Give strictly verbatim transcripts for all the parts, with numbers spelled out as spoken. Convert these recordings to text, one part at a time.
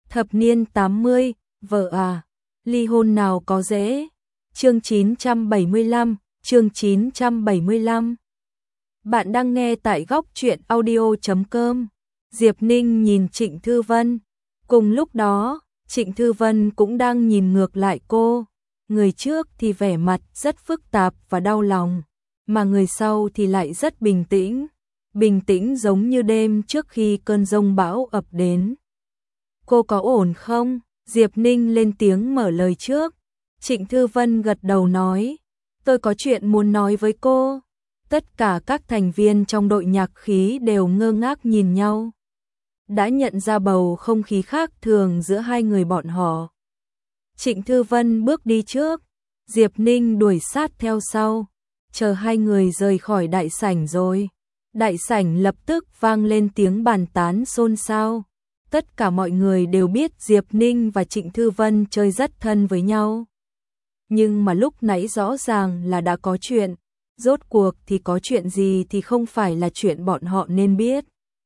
Thập niên tám mươi, vợ à, ly hôn nào có dễ. Chương chín trăm bảy mươi lăm, chương chín trăm bảy mươi lăm. Bạn đang nghe tại góc truyện audio chấm com. Diệp Ninh nhìn Trịnh Thư Vân. Cùng lúc đó, Trịnh Thư Vân cũng đang nhìn ngược lại cô. Người trước thì vẻ mặt rất phức tạp và đau lòng, mà người sau thì lại rất bình tĩnh. Bình tĩnh giống như đêm trước khi cơn giông bão ập đến. Cô có ổn không? Diệp Ninh lên tiếng mở lời trước. Trịnh Thư Vân gật đầu nói, tôi có chuyện muốn nói với cô. Tất cả các thành viên trong đội nhạc khí đều ngơ ngác nhìn nhau. Đã nhận ra bầu không khí khác thường giữa hai người bọn họ. Trịnh Thư Vân bước đi trước, Diệp Ninh đuổi sát theo sau. Chờ hai người rời khỏi đại sảnh rồi, đại sảnh lập tức vang lên tiếng bàn tán xôn xao. Tất cả mọi người đều biết Diệp Ninh và Trịnh Thư Vân chơi rất thân với nhau. Nhưng mà lúc nãy rõ ràng là đã có chuyện. Rốt cuộc thì có chuyện gì thì không phải là chuyện bọn họ nên biết.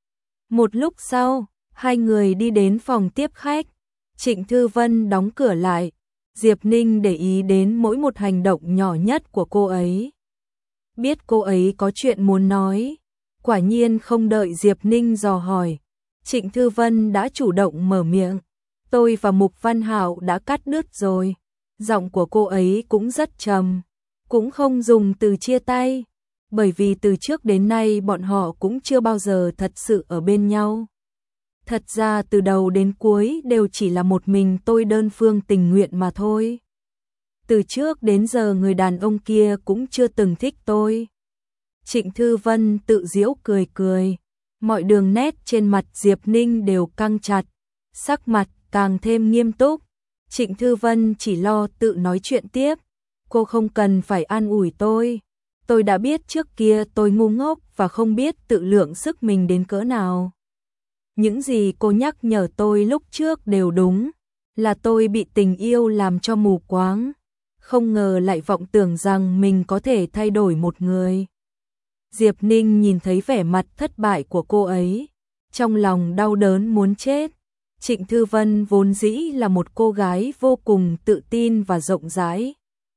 Một lúc sau, hai người đi đến phòng tiếp khách. Trịnh Thư Vân đóng cửa lại. Diệp Ninh để ý đến mỗi một hành động nhỏ nhất của cô ấy. Biết cô ấy có chuyện muốn nói. Quả nhiên không đợi Diệp Ninh dò hỏi, Trịnh Thư Vân đã chủ động mở miệng. Tôi và Mục Văn Hạo đã cắt đứt rồi. Giọng của cô ấy cũng rất trầm, cũng không dùng từ chia tay, bởi vì từ trước đến nay bọn họ cũng chưa bao giờ thật sự ở bên nhau. Thật ra từ đầu đến cuối đều chỉ là một mình tôi đơn phương tình nguyện mà thôi. Từ trước đến giờ người đàn ông kia cũng chưa từng thích tôi. Trịnh Thư Vân tự giễu cười cười. Mọi đường nét trên mặt Diệp Ninh đều căng chặt, sắc mặt càng thêm nghiêm túc. Trịnh Thư Vân chỉ lo tự nói chuyện tiếp. Cô không cần phải an ủi tôi. Tôi đã biết trước kia tôi ngu ngốc và không biết tự lượng sức mình đến cỡ nào. Những gì cô nhắc nhở tôi lúc trước đều đúng. Là tôi bị tình yêu làm cho mù quáng. Không ngờ lại vọng tưởng rằng mình có thể thay đổi một người. Diệp Ninh nhìn thấy vẻ mặt thất bại của cô ấy, trong lòng đau đớn muốn chết. Trịnh Thư Vân vốn dĩ là một cô gái vô cùng tự tin và rộng rãi.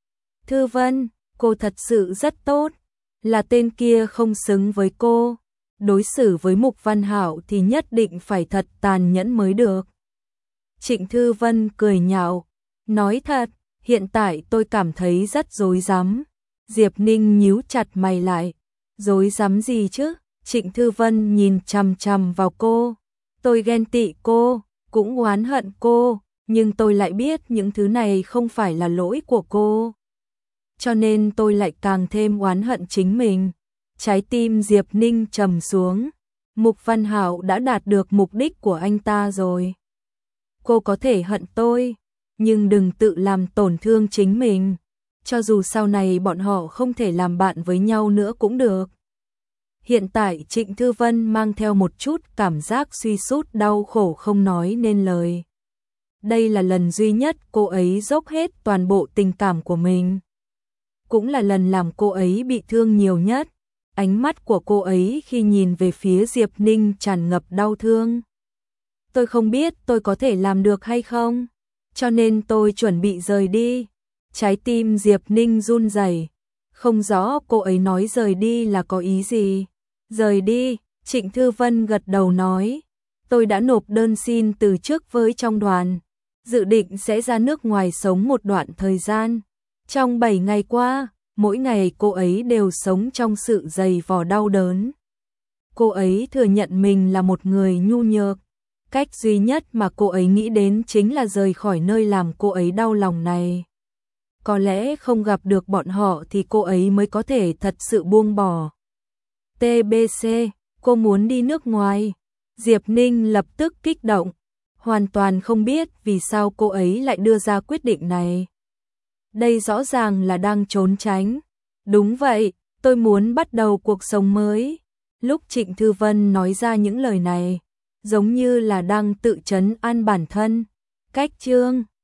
Thư Vân, cô thật sự rất tốt, là tên kia không xứng với cô. Đối xử với Mục Văn Hạo thì nhất định phải thật tàn nhẫn mới được. Trịnh Thư Vân cười nhạo, nói thật, hiện tại tôi cảm thấy rất rối rắm. Diệp Ninh nhíu chặt mày lại. Rối rắm gì chứ? Trịnh Thư Vân nhìn chằm chằm vào cô. Tôi ghen tị cô, cũng oán hận cô, nhưng tôi lại biết những thứ này không phải là lỗi của cô. Cho nên tôi lại càng thêm oán hận chính mình. Trái tim Diệp Ninh trầm xuống. Mục Văn Hạo đã đạt được mục đích của anh ta rồi. Cô có thể hận tôi, nhưng đừng tự làm tổn thương chính mình. Cho dù sau này bọn họ không thể làm bạn với nhau nữa cũng được. Hiện tại Trịnh Thư Vân mang theo một chút cảm giác suy sút đau khổ không nói nên lời. Đây là lần duy nhất cô ấy dốc hết toàn bộ tình cảm của mình. Cũng là lần làm cô ấy bị thương nhiều nhất. Ánh mắt của cô ấy khi nhìn về phía Diệp Ninh tràn ngập đau thương. Tôi không biết tôi có thể làm được hay không, cho nên tôi chuẩn bị rời đi. Trái tim Diệp Ninh run rẩy, không rõ cô ấy nói rời đi là có ý gì. Rời đi, Trịnh Thư Vân gật đầu nói, tôi đã nộp đơn xin từ chức với trong đoàn, dự định sẽ ra nước ngoài sống một đoạn thời gian. Trong bảy ngày qua, mỗi ngày cô ấy đều sống trong sự dày vò đau đớn. Cô ấy thừa nhận mình là một người nhu nhược. Cách duy nhất mà cô ấy nghĩ đến chính là rời khỏi nơi làm cô ấy đau lòng này. Có lẽ không gặp được bọn họ thì cô ấy mới có thể thật sự buông bỏ. tê bê xê, cô muốn đi nước ngoài. Diệp Ninh lập tức kích động, hoàn toàn không biết vì sao cô ấy lại đưa ra quyết định này. Đây rõ ràng là đang trốn tránh. Đúng vậy, tôi muốn bắt đầu cuộc sống mới. Lúc Trịnh Thư Vân nói ra những lời này, giống như là đang tự trấn an bản thân. Cách chương